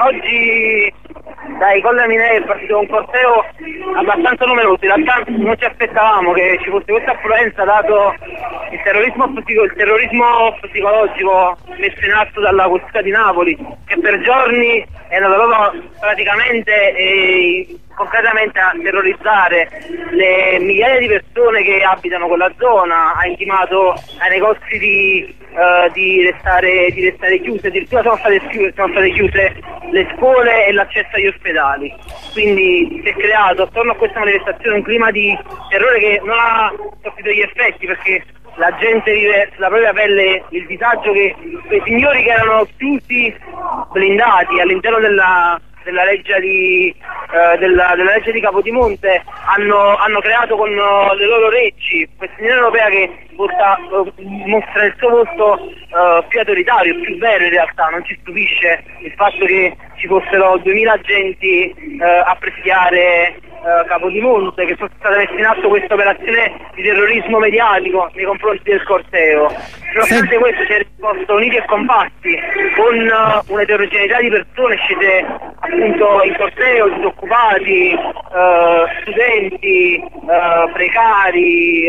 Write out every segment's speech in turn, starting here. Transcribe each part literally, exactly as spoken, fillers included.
oggi dai Colle Minei è partito un corteo abbastanza numeroso. In realtà non ci aspettavamo che ci fosse questa affluenza, dato il terrorismo, il terrorismo psicologico messo in atto dalla questura di Napoli, che per giorni è andato proprio praticamente e concretamente a terrorizzare le migliaia di persone che abitano quella zona. Ha intimato ai negozi di, uh, di, restare, di restare chiuse, addirittura sono state, chiuse, sono state chiuse le scuole e l'accesso agli ospedali. Quindi si è creato attorno a questa manifestazione un clima di terrore che non ha sortito gli effetti, perché la gente vive sulla propria pelle il disagio che quei signori che erano chiusi, blindati all'interno della della legge di eh, della, della legge di Capodimonte hanno, hanno creato con uh, le loro leggi questa Unione Europea che porta, uh, mostra il suo volto uh, più autoritario, più vero in realtà. Non ci stupisce il fatto che ci fossero duemila agenti uh, a presidiare uh, Capodimonte, che fosse stata messa in atto questa operazione di terrorismo mediatico nei confronti del corteo. Nonostante questo si è risposto uniti e compatti con uh, un'eterogeneità di persone scese appunto in corteo, disoccupati, uh, studenti, uh, precari,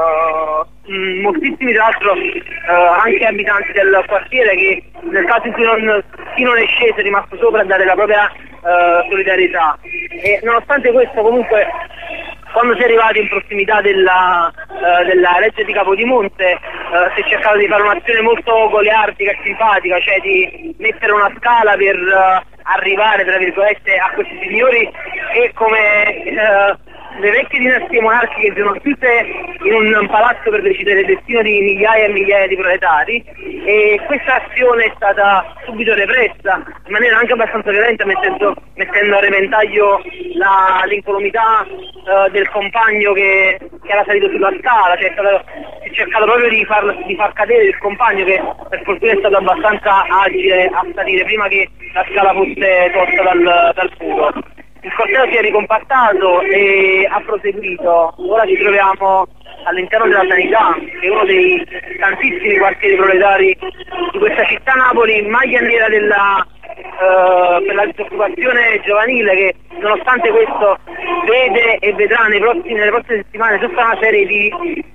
uh, mh, moltissimi tra l'altro uh, anche abitanti del quartiere che nel caso in cui non, chi non è sceso è rimasto sopra a dare la propria uh, solidarietà. E nonostante questo comunque, quando si è arrivati in prossimità della, uh, della legge di Capodimonte, uh, si è cercato di fare un'azione molto goliardica e simpatica, cioè di mettere una scala per uh, arrivare, tra virgolette, a questi signori che come uh, le vecchie dinastie monarchiche sono chiuse in un palazzo per decidere il destino di migliaia e migliaia di proletari, e questa azione è stata subito repressa in maniera anche abbastanza violenta, mettendo, mettendo a repentaglio la, l'incolumità uh, del compagno che, che era salito sulla scala. Cioè, è stato, si è cercato proprio di far, di far cadere il compagno, che per fortuna è stato abbastanza agile a salire prima che la scala fosse tolta dal, dal muro. Il corteo si è ricompattato e ha proseguito. Ora ci troviamo all'interno della Sanità, che è uno dei tantissimi quartieri proletari di questa città Napoli, maglia nera della, uh, per la disoccupazione giovanile, che nonostante questo vede e vedrà nei prossimi, nelle prossime settimane tutta una serie di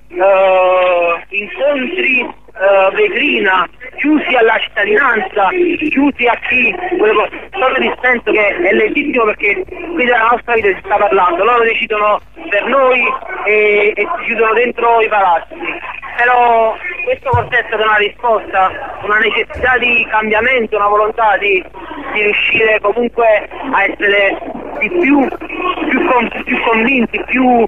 uh, incontri Uh, vetrina, chiusi alla cittadinanza, chiusi a chi volevo solo dissenso, che è legittimo perché qui della nostra vita si sta parlando. Loro decidono per noi e, e si chiudono dentro i palazzi. Però questo corteo è stata una risposta, una necessità di cambiamento, una volontà di, di riuscire comunque a essere di più, più, con, più convinti, più uh,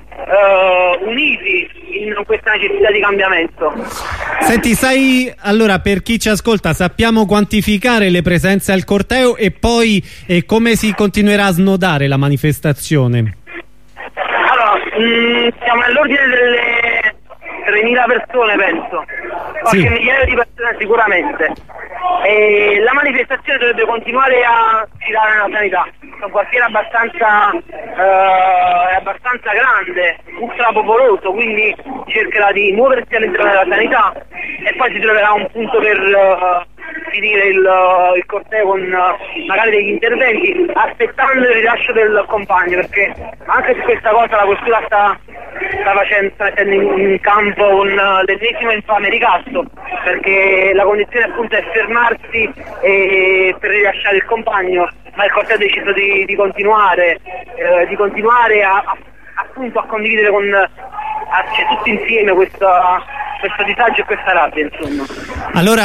uniti in questa necessità di cambiamento. Senti, sai, allora, per chi ci ascolta, sappiamo quantificare le presenze al corteo e poi eh, come si continuerà a snodare la manifestazione? Allora, mh, siamo nell'ordine delle tremila persone, penso, qualche sì. migliaio di persone sicuramente, e la manifestazione dovrebbe continuare a girare nella Sanità. È un quartiere abbastanza uh, abbastanza grande, ultra popoloso, quindi cercherà di muoversi all'interno della Sanità e poi si troverà un punto per uh, finire il, uh, il corteo con uh, magari degli interventi, aspettando il rilascio del compagno, perché anche su questa cosa la questura sta, sta facendo, sta mettendo in, in campo un, uh, l'ennesimo infame ricatto, perché la condizione appunto è fermarsi e, per rilasciare il compagno, ma il corteo ha deciso di, di continuare eh, di continuare a, a, appunto a condividere con a, cioè, tutti insieme questo, questo disagio e questa rabbia, insomma. Allora